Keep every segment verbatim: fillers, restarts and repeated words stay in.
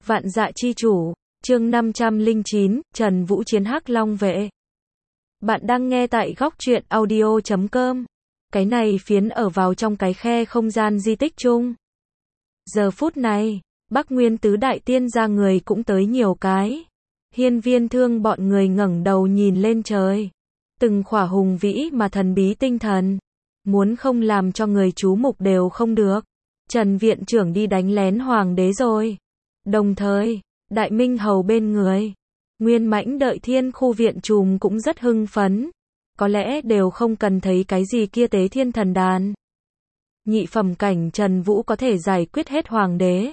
Vạn Dạ Chi Chủ, chương năm trăm lẻ chín, Trần Vũ chiến Hắc Long Vệ. Bạn đang nghe tại góc truyện audio chấm com. Cái này phiến ở vào trong cái khe không gian di tích chung. Giờ phút này, Bắc Nguyên tứ đại tiên gia người cũng tới nhiều cái. Hiên Viên Thương bọn người ngẩng đầu nhìn lên trời. Từng khỏa hùng vĩ mà thần bí tinh thần. Muốn không làm cho người chú mục đều không được. Trần viện trưởng đi đánh lén hoàng đế rồi. Đồng thời, Đại Minh Hầu bên người, Nguyên Mãnh đợi thiên khu viện trùm cũng rất hưng phấn. Có lẽ đều không cần thấy cái gì kia tế thiên thần đàn. Nhị phẩm cảnh Trần Vũ có thể giải quyết hết hoàng đế.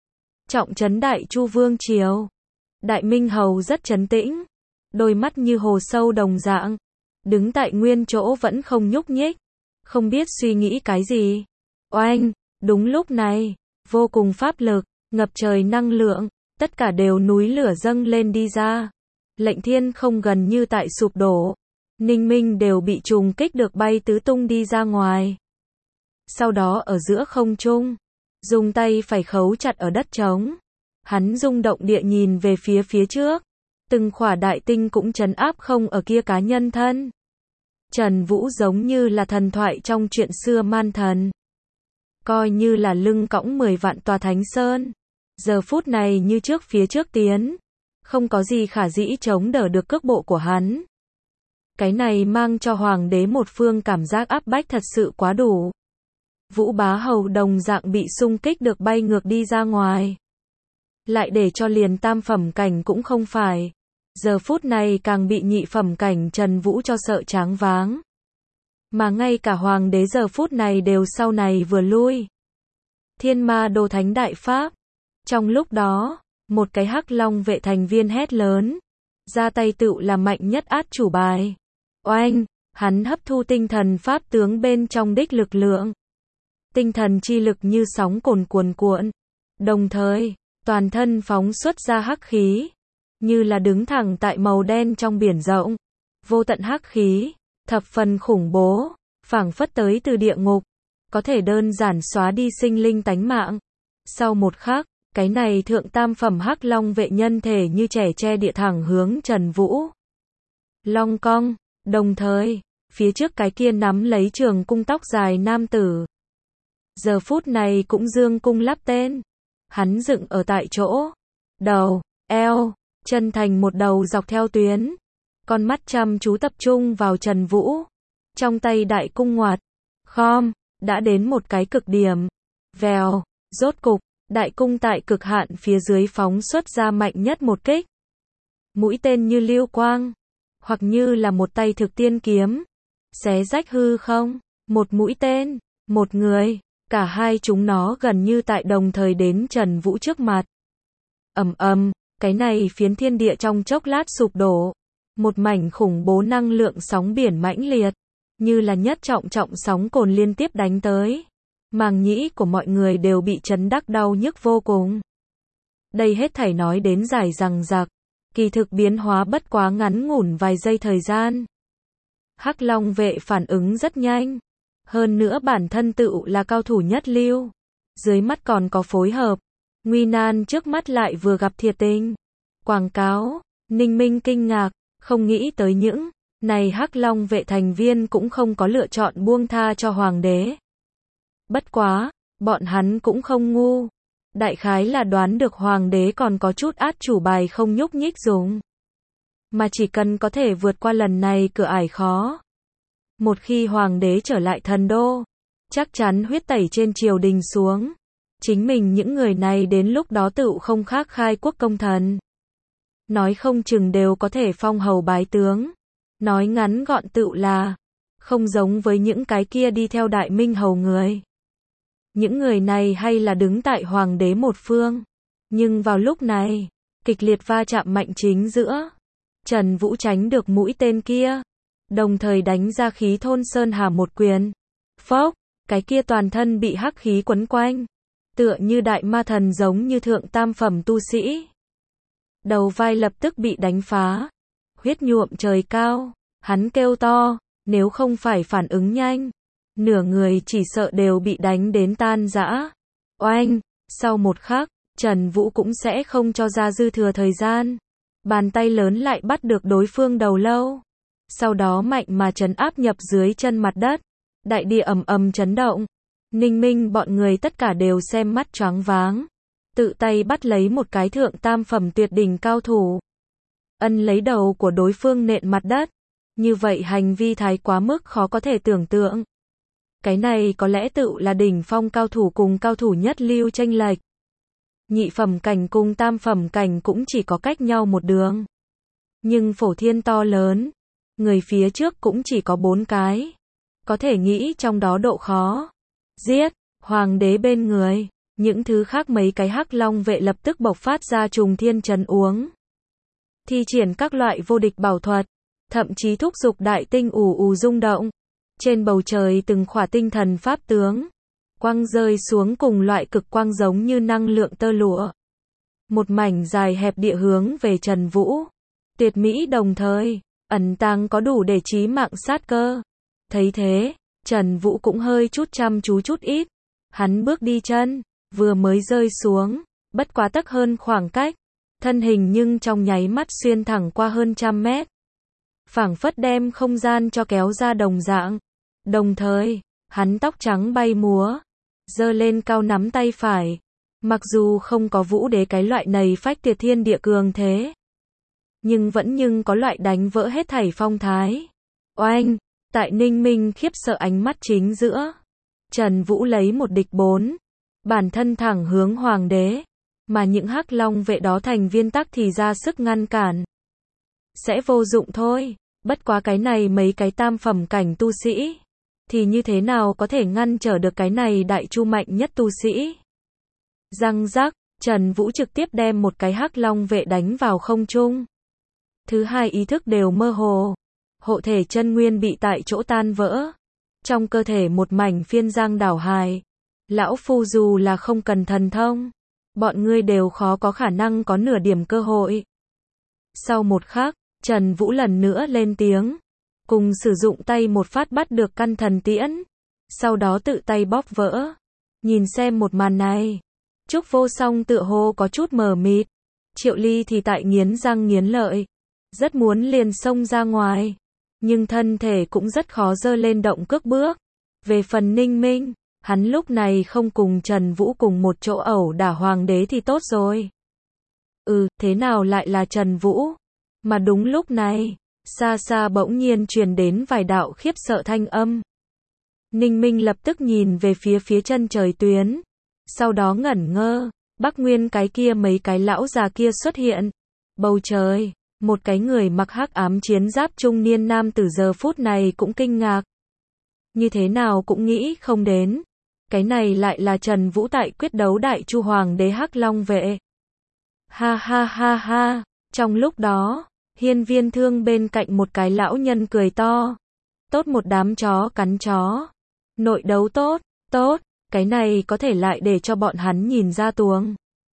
Trọng trấn Đại Chu Vương Triều. Đại Minh Hầu rất trấn tĩnh. Đôi mắt như hồ sâu đồng dạng. Đứng tại nguyên chỗ vẫn không nhúc nhích. Không biết suy nghĩ cái gì. Oanh, đúng lúc này, vô cùng pháp lực, ngập trời năng lượng, tất cả đều núi lửa dâng lên đi ra. Lệnh thiên không gần như tại sụp đổ. Ninh Minh đều bị trùng kích được bay tứ tung đi ra ngoài. Sau đó ở giữa không trung, dùng tay phải khấu chặt ở đất trống. Hắn rung động địa nhìn về phía phía trước. Từng khỏa đại tinh cũng trấn áp không ở kia cá nhân thân. Trần Vũ giống như là thần thoại trong chuyện xưa man thần. Coi như là lưng cõng mười vạn tòa thánh sơn. Giờ phút này như trước phía trước tiến. Không có gì khả dĩ chống đỡ được cước bộ của hắn. Cái này mang cho hoàng đế một phương cảm giác áp bách thật sự quá đủ. Vũ Bá Hầu đồng dạng bị xung kích được bay ngược đi ra ngoài. Lại để cho liền tam phẩm cảnh cũng không phải. Giờ phút này càng bị nhị phẩm cảnh Trần Vũ cho sợ tráng váng. Mà ngay cả hoàng đế giờ phút này đều sau này vừa lui. Thiên Ma Đồ Thánh Đại Pháp. Trong lúc đó, một cái Hắc Long vệ thành viên hét lớn. Ra tay tựu là mạnh nhất át chủ bài. Oanh, hắn hấp thu tinh thần pháp tướng bên trong đích lực lượng. Tinh thần chi lực như sóng cồn cuồn cuộn. Đồng thời, toàn thân phóng xuất ra hắc khí. Như là đứng thẳng tại màu đen trong biển rộng. Vô tận hắc khí, thập phần khủng bố, phảng phất tới từ địa ngục. Có thể đơn giản xóa đi sinh linh tánh mạng. Sau một khắc, cái này thượng tam phẩm Hắc Long vệ nhân thể như trẻ tre địa thẳng hướng Trần Vũ. Long cong, đồng thời, phía trước cái kia nắm lấy trường cung tóc dài nam tử. Giờ phút này cũng dương cung lắp tên. Hắn dựng ở tại chỗ. Đầu, eo, chân thành một đầu dọc theo tuyến. Con mắt chăm chú tập trung vào Trần Vũ. Trong tay đại cung ngoặt. Khom, đã đến một cái cực điểm. Vèo, rốt cục, đại cung tại cực hạn phía dưới phóng xuất ra mạnh nhất một kích. Mũi tên như lưu quang. Hoặc như là một tay thực tiên kiếm. Xé rách hư không. Một mũi tên, một người. Cả hai chúng nó gần như tại đồng thời đến Trần Vũ trước mặt. Ầm ầm, cái này phiến thiên địa trong chốc lát sụp đổ. Một mảnh khủng bố năng lượng sóng biển mãnh liệt. Như là nhất trọng trọng sóng cồn liên tiếp đánh tới. Màng nhĩ của mọi người đều bị chấn đắc đau nhức vô cùng. Đây hết thảy nói đến dài dằng dặc. Kỳ thực biến hóa bất quá ngắn ngủn vài giây thời gian. Hắc Long vệ phản ứng rất nhanh. Hơn nữa bản thân tựu là cao thủ nhất lưu. Dưới mắt còn có phối hợp. Nguy nan trước mắt lại vừa gặp thiệt tình. Quảng cáo, Ninh Minh kinh ngạc, không nghĩ tới những này Hắc Long vệ thành viên cũng không có lựa chọn buông tha cho hoàng đế. Bất quá, bọn hắn cũng không ngu. Đại khái là đoán được hoàng đế còn có chút át chủ bài không nhúc nhích dùng. Mà chỉ cần có thể vượt qua lần này cửa ải khó. Một khi hoàng đế trở lại thần đô, chắc chắn huyết tẩy trên triều đình xuống. Chính mình những người này đến lúc đó tựu không khác khai quốc công thần. Nói không chừng đều có thể phong hầu bái tướng. Nói ngắn gọn tựu là, không giống với những cái kia đi theo Đại Minh Hầu người. Những người này hay là đứng tại hoàng đế một phương. Nhưng vào lúc này, kịch liệt va chạm mạnh chính giữa. Trần Vũ tránh được mũi tên kia. Đồng thời đánh ra khí thôn sơn hà một quyền. Phốc, cái kia toàn thân bị hắc khí quấn quanh. Tựa như đại ma thần giống như thượng tam phẩm tu sĩ. Đầu vai lập tức bị đánh phá. Huyết nhuộm trời cao. Hắn kêu to, nếu không phải phản ứng nhanh. Nửa người chỉ sợ đều bị đánh đến tan rã. Oanh, sau một khắc, Trần Vũ cũng sẽ không cho ra dư thừa thời gian. Bàn tay lớn lại bắt được đối phương đầu lâu. Sau đó mạnh mà trấn áp nhập dưới chân mặt đất. Đại địa ầm ầm chấn động. Ninh Minh bọn người tất cả đều xem mắt choáng váng. Tự tay bắt lấy một cái thượng tam phẩm tuyệt đỉnh cao thủ. Ân lấy đầu của đối phương nện mặt đất. Như vậy hành vi thái quá mức khó có thể tưởng tượng. Cái này có lẽ tự là đỉnh phong cao thủ cùng cao thủ nhất lưu chênh lệch. Nhị phẩm cảnh cùng tam phẩm cảnh cũng chỉ có cách nhau một đường. Nhưng phổ thiên to lớn. Người phía trước cũng chỉ có bốn cái. Có thể nghĩ trong đó độ khó. Giết, hoàng đế bên người. Những thứ khác mấy cái hắc long vệ lập tức bộc phát ra trùng thiên trấn uống. Thi triển các loại vô địch bảo thuật. Thậm chí thúc giục đại tinh ù ù rung động. Trên bầu trời từng khỏa tinh thần pháp tướng. Quang rơi xuống cùng loại cực quang giống như năng lượng tơ lụa. Một mảnh dài hẹp địa hướng về Trần Vũ. Tuyệt mỹ đồng thời, ẩn tàng có đủ để chí mạng sát cơ. Thấy thế, Trần Vũ cũng hơi chút chăm chú chút ít. Hắn bước đi chân, vừa mới rơi xuống, bất quá tấc hơn khoảng cách. Thân hình nhưng trong nháy mắt xuyên thẳng qua hơn trăm mét. Phảng phất đem không gian cho kéo ra đồng dạng. Đồng thời, hắn tóc trắng bay múa, giơ lên cao nắm tay phải. Mặc dù không có Vũ Đế cái loại này phách tuyệt thiên địa cường thế, nhưng vẫn nhưng có loại đánh vỡ hết thảy phong thái. Oanh, tại Ninh Minh khiếp sợ ánh mắt chính giữa, Trần Vũ lấy một địch bốn, bản thân thẳng hướng hoàng đế, mà những hắc long vệ đó thành viên tắc thì ra sức ngăn cản. Sẽ vô dụng thôi, bất quá cái này mấy cái tam phẩm cảnh tu sĩ, thì như thế nào có thể ngăn trở được cái này đại chu mạnh nhất tu sĩ. Răng rắc, Trần Vũ trực tiếp đem một cái hắc long vệ đánh vào không trung. Thứ hai ý thức đều mơ hồ. Hộ thể chân nguyên bị tại chỗ tan vỡ. Trong cơ thể một mảnh phiên giang đảo hài. Lão phu dù là không cần thần thông, bọn ngươi đều khó có khả năng có nửa điểm cơ hội. Sau một khắc, Trần Vũ lần nữa lên tiếng. Cùng sử dụng tay một phát bắt được căn thần tiễn. Sau đó tự tay bóp vỡ. Nhìn xem một màn này. Trúc Vô Song tựa hồ có chút mờ mịt. Triệu Ly thì tại nghiến răng nghiến lợi. Rất muốn liền xông ra ngoài. Nhưng thân thể cũng rất khó dơ lên động cước bước. Về phần Ninh Minh, hắn lúc này không cùng Trần Vũ cùng một chỗ ẩu đả hoàng đế thì tốt rồi. Ừ, thế nào lại là Trần Vũ? Mà đúng lúc này, xa xa bỗng nhiên truyền đến vài đạo khiếp sợ thanh âm. Ninh Minh lập tức nhìn về phía phía chân trời tuyến. Sau đó ngẩn ngơ, Bắc Nguyên cái kia mấy cái lão già kia xuất hiện. Bầu trời, một cái người mặc hắc ám chiến giáp trung niên nam tử giờ phút này cũng kinh ngạc. Như thế nào cũng nghĩ không đến. Cái này lại là Trần Vũ tại quyết đấu đại chu hoàng đế hắc long vệ. Ha ha ha ha, trong lúc đó, Hiên Viên Thương bên cạnh một cái lão nhân cười to. Tốt một đám chó cắn chó. Nội đấu tốt, tốt, cái này có thể lại để cho bọn hắn nhìn ra tuồng.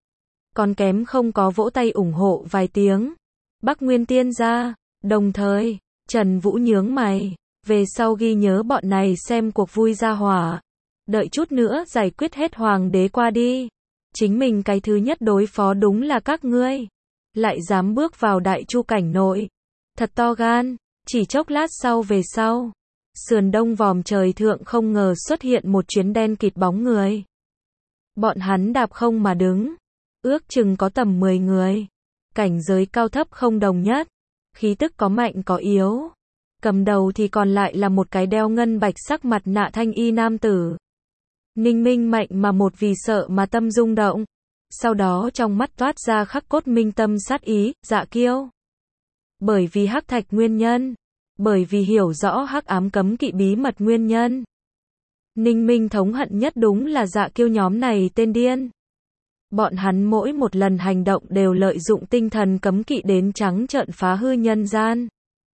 Còn kém không có vỗ tay ủng hộ vài tiếng. Bắc Nguyên tiên gia, đồng thời, Trần Vũ nhướng mày, về sau ghi nhớ bọn này xem cuộc vui ra hỏa. Đợi chút nữa giải quyết hết hoàng đế qua đi. Chính mình cái thứ nhất đối phó đúng là các ngươi. Lại dám bước vào đại chu cảnh nội. Thật to gan, chỉ chốc lát sau về sau. Sườn đông vòm trời thượng không ngờ xuất hiện một chuyến đen kịt bóng người. Bọn hắn đạp không mà đứng. Ước chừng có tầm mười người. Cảnh giới cao thấp không đồng nhất. Khí tức có mạnh có yếu. Cầm đầu thì còn lại là một cái đeo ngân bạch sắc mặt nạ thanh y nam tử. Ninh Minh mạnh mà một vì sợ mà tâm rung động. Sau đó trong mắt toát ra khắc cốt minh tâm sát ý, Dạ Kiêu. Bởi vì hắc thạch nguyên nhân. Bởi vì hiểu rõ hắc ám cấm kỵ bí mật nguyên nhân. Ninh Minh thống hận nhất đúng là Dạ Kiêu nhóm này tên điên. Bọn hắn mỗi một lần hành động đều lợi dụng tinh thần cấm kỵ đến trắng trợn phá hư nhân gian.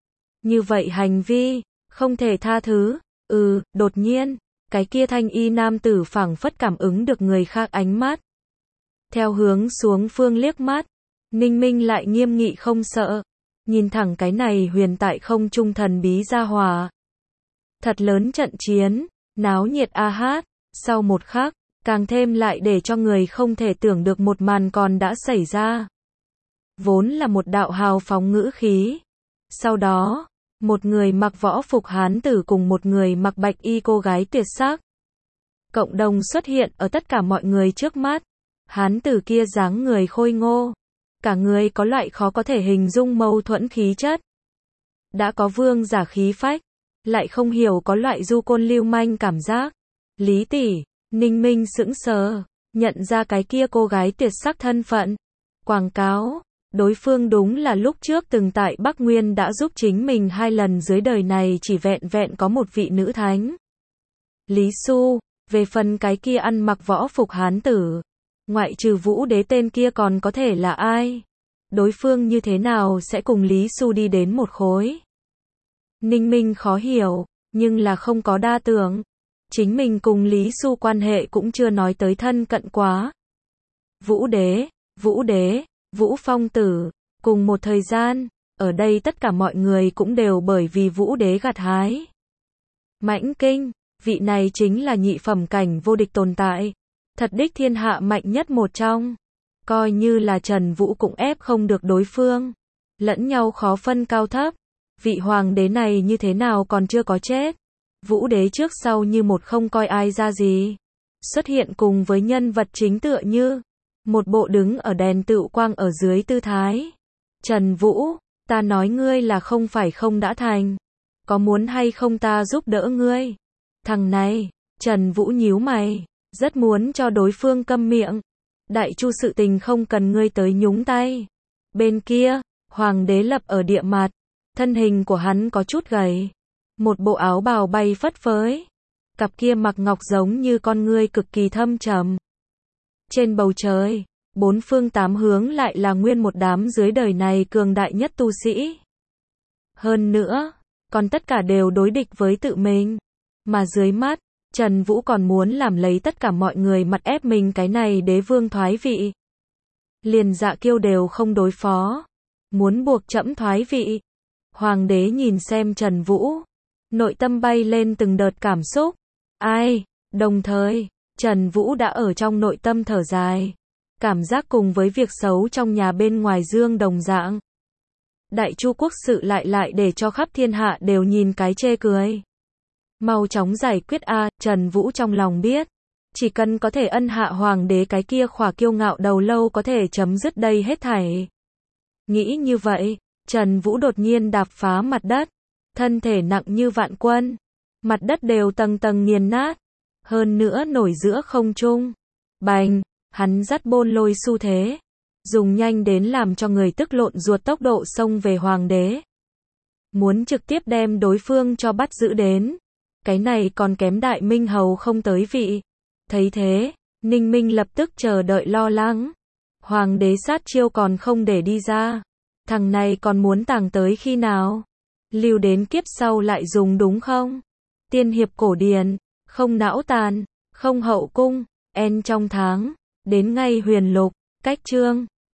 Như vậy hành vi, không thể tha thứ. Ừ, đột nhiên, cái kia thanh y nam tử phảng phất cảm ứng được người khác ánh mắt. Theo hướng xuống phương liếc mắt, Ninh Minh lại nghiêm nghị không sợ. Nhìn thẳng cái này huyền tại không trung thần bí gia hỏa. Thật lớn trận chiến, náo nhiệt a hát. Sau một khắc, càng thêm lại để cho người không thể tưởng được một màn còn đã xảy ra. Vốn là một đạo hào phóng ngữ khí. Sau đó, một người mặc võ phục hán tử cùng một người mặc bạch y cô gái tuyệt sắc cộng đồng xuất hiện ở tất cả mọi người trước mắt. Hán tử kia dáng người khôi ngô, cả người có loại khó có thể hình dung mâu thuẫn khí chất. Đã có vương giả khí phách, lại không hiểu có loại du côn lưu manh cảm giác. Lý tỷ, Ninh Minh sững sờ, nhận ra cái kia cô gái tuyệt sắc thân phận. Quảng cáo, đối phương đúng là lúc trước từng tại Bắc Nguyên đã giúp chính mình hai lần dưới đời này chỉ vẹn vẹn có một vị nữ thánh. Lý Xu, về phần cái kia ăn mặc võ phục hán tử, ngoại trừ Vũ Đế tên kia còn có thể là ai? Đối phương như thế nào sẽ cùng Lý Xu đi đến một khối? Ninh Minh khó hiểu, nhưng là không có đa tưởng. Chính mình cùng Lý Xu quan hệ cũng chưa nói tới thân cận quá. Vũ Đế, Vũ Đế, Vũ Phong Tử, cùng một thời gian, ở đây tất cả mọi người cũng đều bởi vì Vũ Đế gặt hái. Mãnh Kinh, vị này chính là nhị phẩm cảnh vô địch tồn tại, thật đích thiên hạ mạnh nhất một trong. Coi như là Trần Vũ cũng ép không được đối phương, lẫn nhau khó phân cao thấp. Vị hoàng đế này như thế nào còn chưa có chết. Vũ Đế trước sau như một không coi ai ra gì. Xuất hiện cùng với nhân vật chính tựa như một bộ đứng ở đèn tựu quang ở dưới tư thái. Trần Vũ, ta nói ngươi là không phải không đã thành. Có muốn hay không ta giúp đỡ ngươi? Thằng này, Trần Vũ nhíu mày, rất muốn cho đối phương câm miệng. Đại chu sự tình không cần ngươi tới nhúng tay. Bên kia, hoàng đế lập ở địa mặt, thân hình của hắn có chút gầy. Một bộ áo bào bay phất phới. Cặp kia mặc ngọc giống như con ngươi cực kỳ thâm trầm. Trên bầu trời, bốn phương tám hướng lại là nguyên một đám dưới đời này cường đại nhất tu sĩ. Hơn nữa, còn tất cả đều đối địch với tự mình. Mà dưới mắt, Trần Vũ còn muốn làm lấy tất cả mọi người mặt ép mình cái này đế vương thoái vị. Liền Dạ Kiêu đều không đối phó. Muốn buộc trẫm thoái vị. Hoàng đế nhìn xem Trần Vũ. Nội tâm bay lên từng đợt cảm xúc. Ai? Đồng thời, Trần Vũ đã ở trong nội tâm thở dài. Cảm giác cùng với việc xấu trong nhà bên ngoài dương đồng dạng. Đại chu quốc sự lại lại để cho khắp thiên hạ đều nhìn cái chê cười. Mau chóng giải quyết a, à, Trần Vũ trong lòng biết. Chỉ cần có thể ân hạ hoàng đế cái kia khỏa kiêu ngạo đầu lâu có thể chấm dứt đây hết thảy. Nghĩ như vậy, Trần Vũ đột nhiên đạp phá mặt đất. Thân thể nặng như vạn quân. Mặt đất đều tầng tầng nghiền nát. Hơn nữa nổi giữa không trung. Bành, hắn dắt bôn lôi xu thế. Dùng nhanh đến làm cho người tức lộn ruột tốc độ xông về hoàng đế. Muốn trực tiếp đem đối phương cho bắt giữ đến. Cái này còn kém Đại Minh Hầu không tới vị. Thấy thế, Ninh Minh lập tức chờ đợi lo lắng. Hoàng đế sát chiêu còn không để đi ra. Thằng này còn muốn tàng tới khi nào? Lưu đến kiếp sau lại dùng đúng không? Tiên hiệp cổ điển, không não tàn, không hậu cung, en trong tháng, đến ngay huyền lục, cách chương.